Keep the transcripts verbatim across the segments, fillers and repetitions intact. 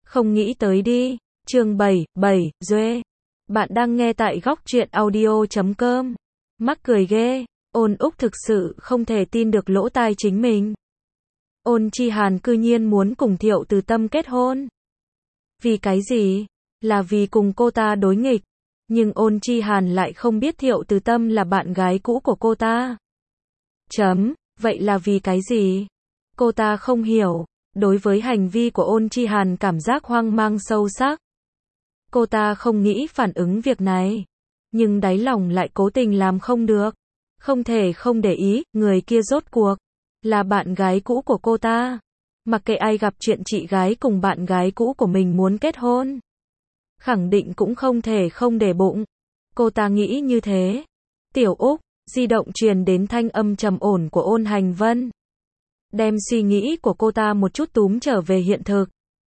Không nghĩ tới đi. Chương bảy, bảy, Duê. Bạn đang nghe tại góc truyện audio chấm com. Mắc cười ghê. Ôn Úc thực sự không thể tin được lỗ tai chính mình. Ôn Chi Hàn cư nhiên muốn cùng Thiệu Từ Tâm kết hôn. Vì cái gì? Là vì cùng cô ta đối nghịch. Nhưng Ôn Chi Hàn lại không biết Thiệu Từ Tâm là bạn gái cũ của cô ta. Chấm, vậy là vì cái gì? Cô ta không hiểu. Đối với hành vi của Ôn Chi Hàn cảm giác hoang mang sâu sắc. Cô ta không nghĩ phản ứng việc này. Nhưng đáy lòng lại cố tình làm không được. Không thể không để ý, người kia rốt cuộc là bạn gái cũ của cô ta. Mặc kệ ai gặp chuyện chị gái cùng bạn gái cũ của mình muốn kết hôn, khẳng định cũng không thể không để bụng. Cô ta nghĩ như thế. Tiểu Úc, di động truyền đến thanh âm trầm ổn của Ôn Hành Vân. Đem suy nghĩ của cô ta một chút túm trở về hiện thực.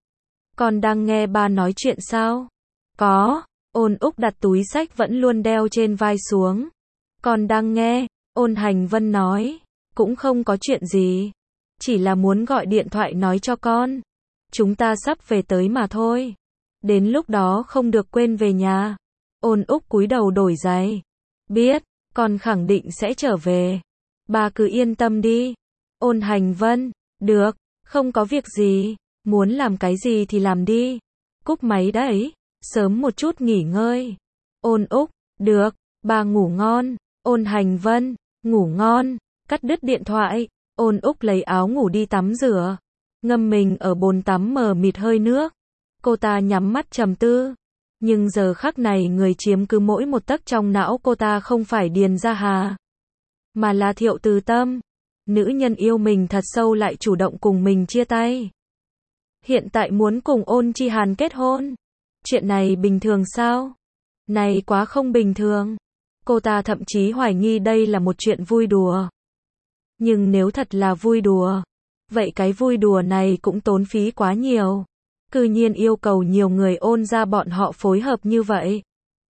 Con đang nghe ba nói chuyện sao? Có. Ôn Úc đặt túi sách vẫn luôn đeo trên vai xuống. Con đang nghe. Ôn Hành Vân nói. Cũng không có chuyện gì. Chỉ là muốn gọi điện thoại nói cho con. Chúng ta sắp về tới mà thôi. Đến lúc đó không được quên về nhà. Ôn Úc cúi đầu đổi giày. Biết, con khẳng định sẽ trở về. Ba cứ yên tâm đi. Ôn Hành Vân. Được, không có việc gì. Muốn làm cái gì thì làm đi. Cúp máy đấy. Sớm một chút nghỉ ngơi. Ôn Úc. Được, ba ngủ ngon. Ôn Hành Vân. Ngủ ngon. Cắt đứt điện thoại. Ôn Úc lấy áo ngủ đi tắm rửa. Ngâm mình ở bồn tắm mờ mịt hơi nước. Cô ta nhắm mắt trầm tư. Nhưng giờ khắc này người chiếm cứ mỗi một tấc trong não cô ta không phải Điền Gia Hà, mà là Thiệu Từ Tâm. Nữ nhân yêu mình thật sâu lại chủ động cùng mình chia tay. Hiện tại muốn cùng Ôn Chi Hàn kết hôn. Chuyện này bình thường sao? Này quá không bình thường. Cô ta thậm chí hoài nghi đây là một chuyện vui đùa. Nhưng nếu thật là vui đùa, vậy cái vui đùa này cũng tốn phí quá nhiều. Cư nhiên yêu cầu nhiều người Ôn ra bọn họ phối hợp như vậy.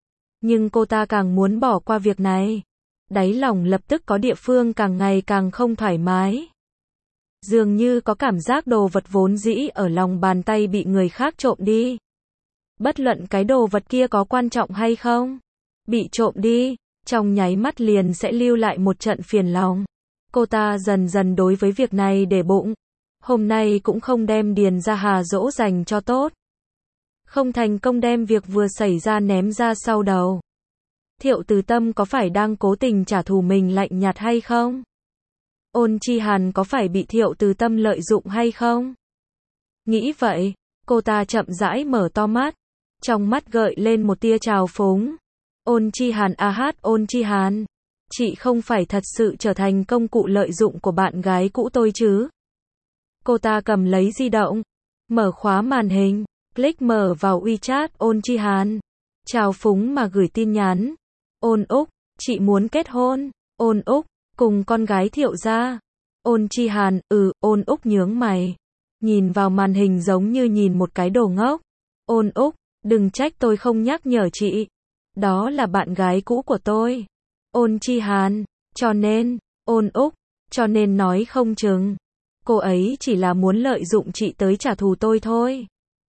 Nhưng cô ta càng muốn bỏ qua việc này. Đáy lòng lập tức có địa phương càng ngày càng không thoải mái. Dường như có cảm giác đồ vật vốn dĩ ở lòng bàn tay bị người khác trộm đi. Bất luận cái đồ vật kia có quan trọng hay không, bị trộm đi, trong nháy mắt liền sẽ lưu lại một trận phiền lòng. Cô ta dần dần đối với việc này để bụng. Hôm nay cũng không đem Điền Gia Hà dỗ dành cho tốt. Không thành công đem việc vừa xảy ra ném ra sau đầu. Thiệu Từ Tâm có phải đang cố tình trả thù mình lạnh nhạt hay không? Ôn Chi Hàn có phải bị Thiệu Từ Tâm lợi dụng hay không? Nghĩ vậy, cô ta chậm rãi mở to mắt. Trong mắt gợi lên một tia trào phúng. Ôn Chi Hàn a hát Ôn Chi Hàn. Chị không phải thật sự trở thành công cụ lợi dụng của bạn gái cũ tôi chứ? Cô ta cầm lấy di động. Mở khóa màn hình. Click mở vào WeChat Ôn Chi Hàn. Trào phúng mà gửi tin nhắn. Ôn Úc, chị muốn kết hôn. Ôn Úc, cùng con gái Thiệu gia. Ôn Chi Hàn, ừ, Ôn Úc nhướng mày. Nhìn vào màn hình giống như nhìn một cái đồ ngốc. Ôn Úc, đừng trách tôi không nhắc nhở chị. Đó là bạn gái cũ của tôi. Ôn Chi Hàn, cho nên, Ôn Úc, cho nên nói không chừng. Cô ấy chỉ là muốn lợi dụng chị tới trả thù tôi thôi.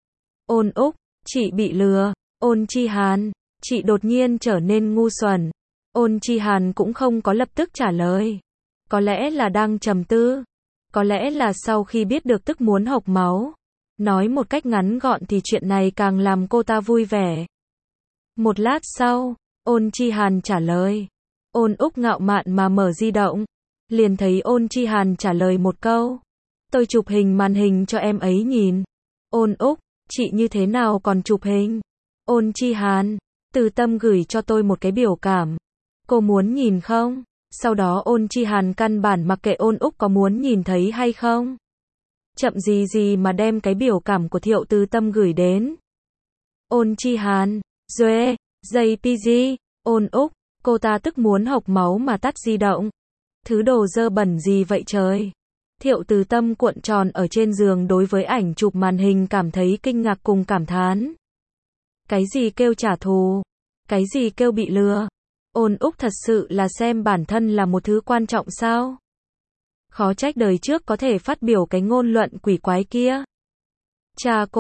Ôn Úc, chị bị lừa. Ôn Chi Hàn, chị đột nhiên trở nên ngu xuẩn. Ôn Chi Hàn cũng không có lập tức trả lời. Có lẽ là đang trầm tư. Có lẽ là sau khi biết được tức muốn hộc máu. Nói một cách ngắn gọn thì chuyện này càng làm cô ta vui vẻ. Một lát sau, Ôn Chi Hàn trả lời. Ôn Úc ngạo mạn mà mở di động. Liền thấy Ôn Chi Hàn trả lời một câu. Tôi chụp hình màn hình cho em ấy nhìn. Ôn Úc, chị như thế nào còn chụp hình? Ôn Chi Hàn, Từ Tâm gửi cho tôi một cái biểu cảm. Cô muốn nhìn không? Sau đó Ôn Chi Hàn căn bản mặc kệ Ôn Úc có muốn nhìn thấy hay không. Chậm gì gì mà đem cái biểu cảm của Thiệu Từ Tâm gửi đến. Ôn Chi Hàn, Duê, jê pê giê, Ôn Úc, cô ta tức muốn hộc máu mà tắt di động. Thứ đồ dơ bẩn gì vậy trời? Thiệu Từ Tâm cuộn tròn ở trên giường đối với ảnh chụp màn hình cảm thấy kinh ngạc cùng cảm thán. Cái gì kêu trả thù? Cái gì kêu bị lừa? Ôn Úc thật sự là xem bản thân là một thứ quan trọng sao? Khó trách đời trước có thể phát biểu cái ngôn luận quỷ quái kia. Cha cô,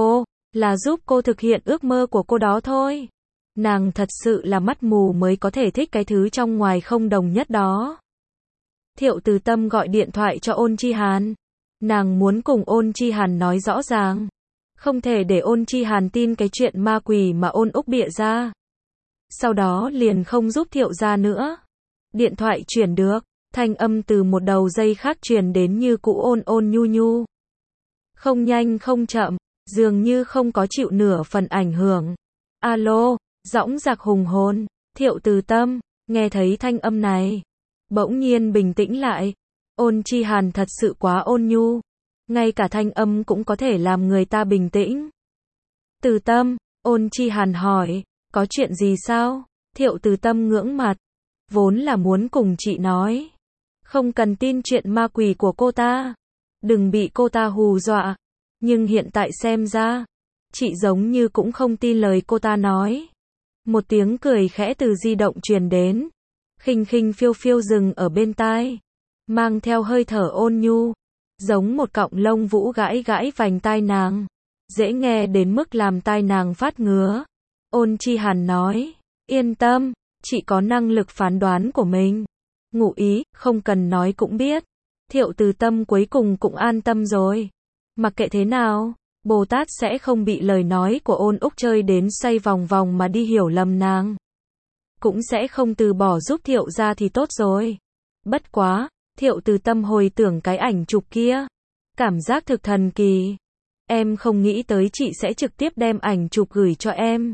là giúp cô thực hiện ước mơ của cô đó thôi. Nàng thật sự là mắt mù mới có thể thích cái thứ trong ngoài không đồng nhất đó. Thiệu Từ Tâm gọi điện thoại cho Ôn Chi Hàn. Nàng muốn cùng Ôn Chi Hàn nói rõ ràng. Không thể để Ôn Chi Hàn tin cái chuyện ma quỷ mà Ôn Úc bịa ra. Sau đó liền không giúp Thiệu gia nữa. Điện thoại chuyển được, thanh âm từ một đầu dây khác truyền đến như cũ ôn ôn nhu nhu. Không nhanh không chậm, dường như không có chịu nửa phần ảnh hưởng. Alo, dõng dạc hùng hồn, Thiệu Từ Tâm, nghe thấy thanh âm này. Bỗng nhiên bình tĩnh lại. Ôn Chi Hàn thật sự quá ôn nhu. Ngay cả thanh âm cũng có thể làm người ta bình tĩnh. Từ Tâm, Ôn Chi Hàn hỏi, có chuyện gì sao? Thiệu Từ Tâm ngưỡng mặt. Vốn là muốn cùng chị nói. Không cần tin chuyện ma quỷ của cô ta. Đừng bị cô ta hù dọa. Nhưng hiện tại xem ra, chị giống như cũng không tin lời cô ta nói. Một tiếng cười khẽ từ di động truyền đến. Khinh khinh phiêu phiêu dừng ở bên tai. Mang theo hơi thở ôn nhu. Giống một cọng lông vũ gãi gãi vành tai nàng. Dễ nghe đến mức làm tai nàng phát ngứa. Ôn Chi Hàn nói, yên tâm, chị có năng lực phán đoán của mình. Ngụ ý, không cần nói cũng biết. Thiệu Từ Tâm cuối cùng cũng an tâm rồi. Mặc kệ thế nào, Bồ Tát sẽ không bị lời nói của Ôn Úc chơi đến xoay vòng vòng mà đi hiểu lầm nàng. Cũng sẽ không từ bỏ giúp Thiệu gia thì tốt rồi. Bất quá, Thiệu Từ Tâm hồi tưởng cái ảnh chụp kia. Cảm giác thực thần kỳ. Em không nghĩ tới chị sẽ trực tiếp đem ảnh chụp gửi cho em.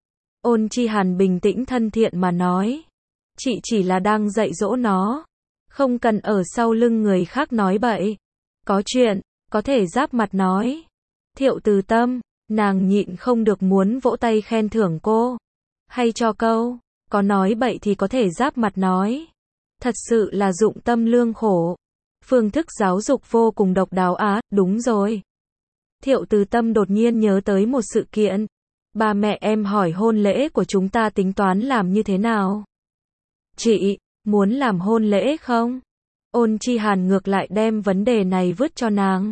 Ôn Chi Hàn bình tĩnh thân thiện mà nói. Chị chỉ là đang dạy dỗ nó. Không cần ở sau lưng người khác nói bậy. Có chuyện, có thể giáp mặt nói. Thiệu Từ Tâm, nàng nhịn không được muốn vỗ tay khen thưởng cô. Hay cho câu, có nói bậy thì có thể giáp mặt nói. Thật sự là dụng tâm lương khổ. Phương thức giáo dục vô cùng độc đáo á, đúng rồi. Thiệu Từ Tâm đột nhiên nhớ tới một sự kiện. Ba mẹ em hỏi hôn lễ của chúng ta tính toán làm như thế nào? Chị, muốn làm hôn lễ không? Ôn Chi Hàn ngược lại đem vấn đề này vứt cho nàng.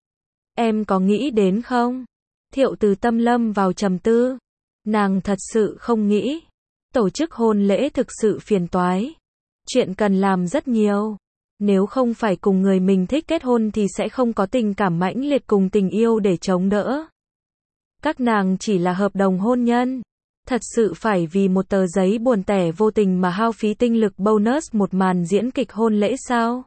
Em có nghĩ đến không? Thiệu Từ Tâm lâm vào trầm tư. Nàng thật sự không nghĩ. Tổ chức hôn lễ thực sự phiền toái. Chuyện cần làm rất nhiều. Nếu không phải cùng người mình thích kết hôn thì sẽ không có tình cảm mãnh liệt cùng tình yêu để chống đỡ. Các nàng chỉ là hợp đồng hôn nhân. Thật sự phải vì một tờ giấy buồn tẻ vô tình mà hao phí tinh lực bonus một màn diễn kịch hôn lễ sao?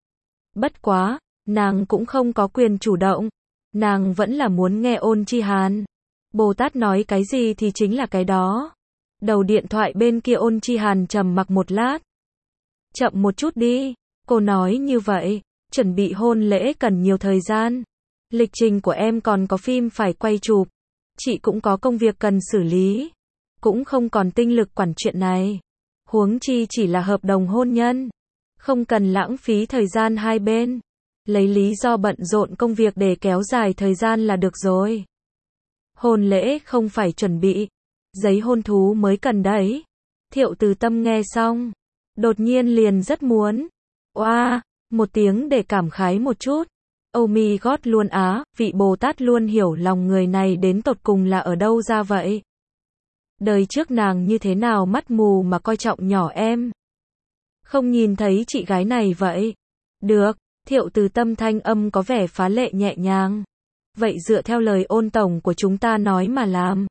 Bất quá, nàng cũng không có quyền chủ động. Nàng vẫn là muốn nghe Ôn Chi Hàn. Bồ Tát nói cái gì thì chính là cái đó. Đầu điện thoại bên kia Ôn Chi Hàn trầm mặc một lát. Chậm một chút đi. Cô nói như vậy, chuẩn bị hôn lễ cần nhiều thời gian. Lịch trình của em còn có phim phải quay chụp. Chị cũng có công việc cần xử lý. Cũng không còn tinh lực quản chuyện này. Huống chi chỉ là hợp đồng hôn nhân. Không cần lãng phí thời gian hai bên. Lấy lý do bận rộn công việc để kéo dài thời gian là được rồi. Hôn lễ không phải chuẩn bị. Giấy hôn thú mới cần đấy. Thiệu Từ Tâm nghe xong. Đột nhiên liền rất muốn. Oa, wow, một tiếng để cảm khái một chút. Oh my god luôn á, vị Bồ Tát luôn hiểu lòng người này đến tột cùng là ở đâu ra vậy. Đời trước nàng như thế nào mắt mù mà coi trọng nhỏ em. Không nhìn thấy chị gái này vậy. Được, Thiệu Từ Tâm thanh âm có vẻ phá lệ nhẹ nhàng. Vậy dựa theo lời Ôn tổng của chúng ta nói mà làm.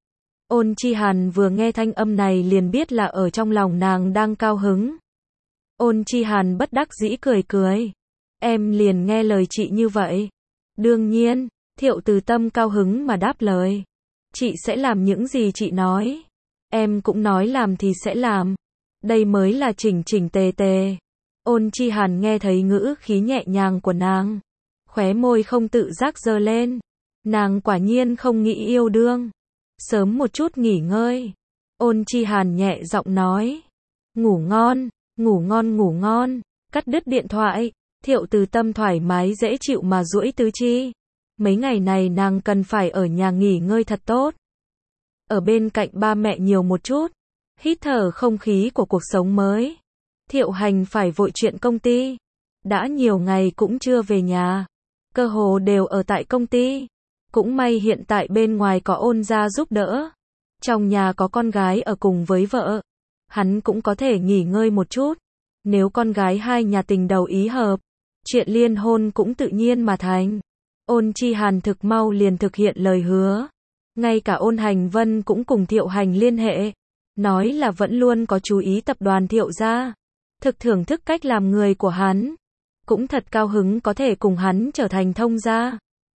Ôn Chi Hàn vừa nghe thanh âm này liền biết là ở trong lòng nàng đang cao hứng. Ôn Chi Hàn bất đắc dĩ cười cười. Em liền nghe lời chị như vậy. Đương nhiên, Thiệu Từ Tâm cao hứng mà đáp lời. Chị sẽ làm những gì chị nói. Em cũng nói làm thì sẽ làm. Đây mới là chỉnh chỉnh tề tề. Ôn Chi Hàn nghe thấy ngữ khí nhẹ nhàng của nàng. Khóe môi không tự giác giơ lên. Nàng quả nhiên không nghĩ yêu đương. Sớm một chút nghỉ ngơi. Ôn Chi Hàn nhẹ giọng nói. Ngủ ngon, ngủ ngon ngủ ngon. Cắt đứt điện thoại. Thiệu Từ Tâm thoải mái dễ chịu mà duỗi tứ chi. Mấy ngày này nàng cần phải ở nhà nghỉ ngơi thật tốt. Ở bên cạnh ba mẹ nhiều một chút. Hít thở không khí của cuộc sống mới. Thiệu Hành phải vội chuyện công ty. Đã nhiều ngày cũng chưa về nhà. Cơ hồ đều ở tại công ty. Cũng may hiện tại bên ngoài có ôn gia giúp đỡ. Trong nhà có con gái ở cùng với vợ. Hắn cũng có thể nghỉ ngơi một chút. Nếu con gái hai nhà tình đầu ý hợp, chuyện liên hôn cũng tự nhiên mà thành. Ôn Chi Hàn thực mau liền thực hiện lời hứa. Ngay cả Ôn Hành Vân cũng cùng Thiệu Hành liên hệ. Nói là vẫn luôn có chú ý tập đoàn Thiệu gia. Thực thưởng thức cách làm người của hắn. Cũng thật cao hứng có thể cùng hắn trở thành thông gia.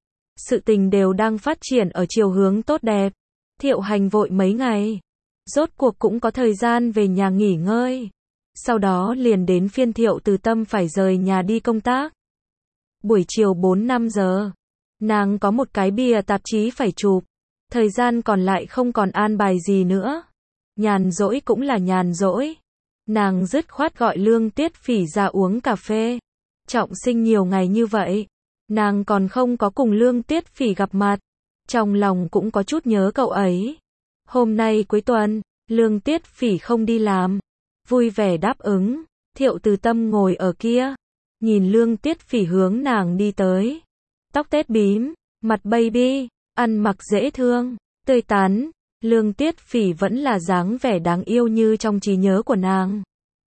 Sự tình đều đang phát triển ở chiều hướng tốt đẹp. Thiệu Hành vội mấy ngày. Rốt cuộc cũng có thời gian về nhà nghỉ ngơi. Sau đó liền đến phiên Thiệu Từ Tâm phải rời nhà đi công tác. Buổi chiều bốn năm giờ. Nàng có một cái bìa tạp chí phải chụp. Thời gian còn lại không còn an bài gì nữa. Nhàn rỗi cũng là nhàn rỗi. Nàng dứt khoát gọi Lương Tiết Phỉ ra uống cà phê. Trọng sinh nhiều ngày như vậy. Nàng còn không có cùng Lương Tiết Phỉ gặp mặt. Trong lòng cũng có chút nhớ cậu ấy. Hôm nay cuối tuần, Lương Tiết Phỉ không đi làm. Vui vẻ đáp ứng. Thiệu Từ Tâm ngồi ở kia. Nhìn Lương Tiết Phỉ hướng nàng đi tới. Tóc tết bím, mặt baby, ăn mặc dễ thương, tươi tắn. Lương Tiết Phỉ vẫn là dáng vẻ đáng yêu như trong trí nhớ của nàng.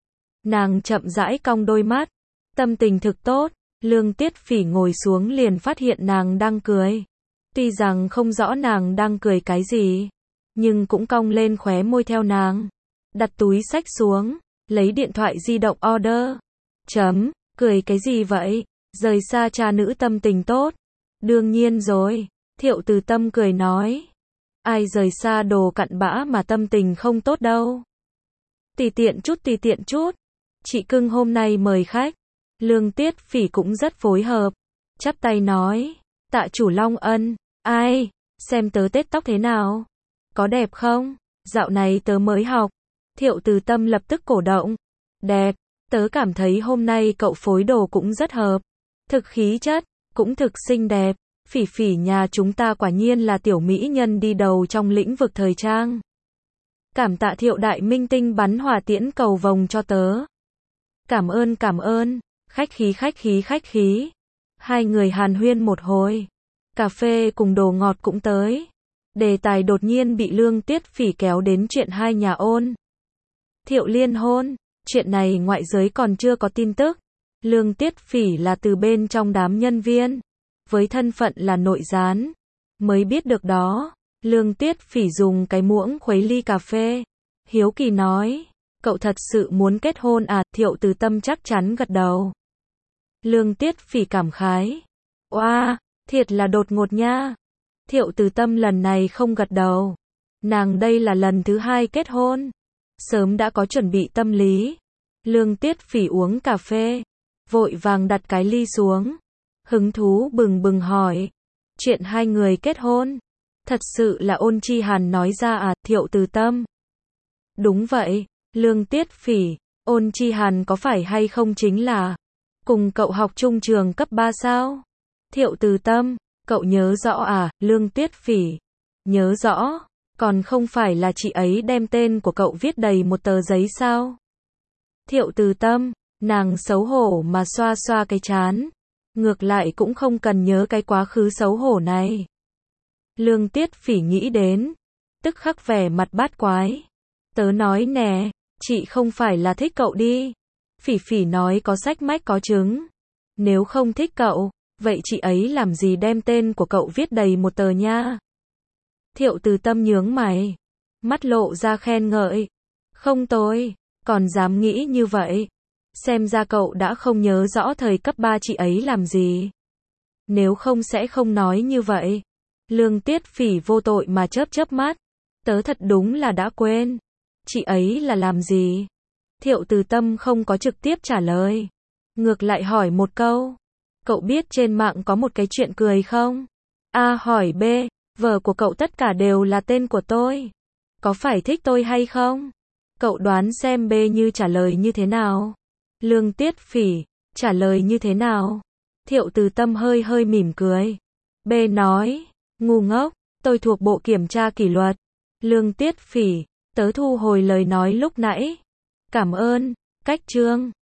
Nàng chậm rãi cong đôi mắt. Tâm tình thực tốt. Lương Tiết Phỉ ngồi xuống liền phát hiện nàng đang cười. Tuy rằng không rõ nàng đang cười cái gì, nhưng cũng cong lên khóe môi theo nàng. Đặt túi xách xuống, lấy điện thoại di động order. Chấm, cười cái gì vậy? Rời xa cha nữ tâm tình tốt. Đương nhiên rồi, Thiệu Từ Tâm cười nói. Ai rời xa đồ cặn bã mà tâm tình không tốt đâu. Tùy tiện chút tùy tiện chút. Chị cưng hôm nay mời khách. Lương Tiết Phỉ cũng rất phối hợp. Chắp tay nói. Tạ chủ Long Ân. Ai, xem tớ tết tóc thế nào? Có đẹp không? Dạo này tớ mới học. Thiệu Từ Tâm lập tức cổ động. Đẹp, tớ cảm thấy hôm nay cậu phối đồ cũng rất hợp. Thực khí chất, cũng thực xinh đẹp. Phỉ Phỉ nhà chúng ta quả nhiên là tiểu mỹ nhân đi đầu trong lĩnh vực thời trang. Cảm tạ Thiệu đại minh tinh bắn hỏa tiễn cầu vồng cho tớ. Cảm ơn cảm ơn, khách khí khách khí khách khí. Hai người hàn huyên một hồi. Cà phê cùng đồ ngọt cũng tới. Đề tài đột nhiên bị Lương Tiết Phỉ kéo đến chuyện hai nhà Ôn Thiệu liên hôn. Chuyện này ngoại giới còn chưa có tin tức. Lương Tiết Phỉ là từ bên trong đám nhân viên, với thân phận là nội gián, mới biết được đó. Lương Tiết Phỉ dùng cái muỗng khuấy ly cà phê. Hiếu kỳ nói, cậu thật sự muốn kết hôn à? Thiệu Từ Tâm chắc chắn gật đầu. Lương Tiết Phỉ cảm khái. Oa, wow, thiệt là đột ngột nha. Thiệu Từ Tâm lần này không gật đầu. Nàng đây là lần thứ hai kết hôn. Sớm đã có chuẩn bị tâm lý. Lương Tiết Phỉ uống cà phê. Vội vàng đặt cái ly xuống. Hứng thú bừng bừng hỏi. Chuyện hai người kết hôn. Thật sự là Ôn Chi Hàn nói ra à? Thiệu Từ Tâm. Đúng vậy. Lương Tiết Phỉ. Ôn Chi Hàn có phải hay không chính là cùng cậu học chung trường cấp ba sao? Thiệu Từ Tâm. Cậu nhớ rõ à? Lương Tiết Phỉ. Nhớ rõ. Còn không phải là chị ấy đem tên của cậu viết đầy một tờ giấy sao? Thiệu Từ Tâm. Nàng xấu hổ mà xoa xoa cái trán. Ngược lại cũng không cần nhớ cái quá khứ xấu hổ này. Lương Tiết Phỉ nghĩ đến. Tức khắc vẻ mặt bát quái. Tớ nói nè, chị không phải là thích cậu đi. Phỉ Phỉ nói có sách mách có chứng. Nếu không thích cậu, vậy chị ấy làm gì đem tên của cậu viết đầy một tờ nha? Thiệu Từ Tâm nhướng mày. Mắt lộ ra khen ngợi. Không tôi, còn dám nghĩ như vậy. Xem ra cậu đã không nhớ rõ thời cấp ba chị ấy làm gì. Nếu không sẽ không nói như vậy. Lương Tiết Phỉ vô tội mà chớp chớp mắt. Tớ thật đúng là đã quên. Chị ấy là làm gì? Thiệu Từ Tâm không có trực tiếp trả lời. Ngược lại hỏi một câu. Cậu biết trên mạng có một cái chuyện cười không? A hỏi B. Vở của cậu tất cả đều là tên của tôi. Có phải thích tôi hay không? Cậu đoán xem B như trả lời như thế nào? Lương Tiết Phỉ. Trả lời như thế nào? Thiệu Từ Tâm hơi hơi mỉm cười. B nói. Ngu ngốc. Tôi thuộc bộ kiểm tra kỷ luật. Lương Tiết Phỉ. Tớ thu hồi lời nói lúc nãy. Cảm ơn. Cách chương.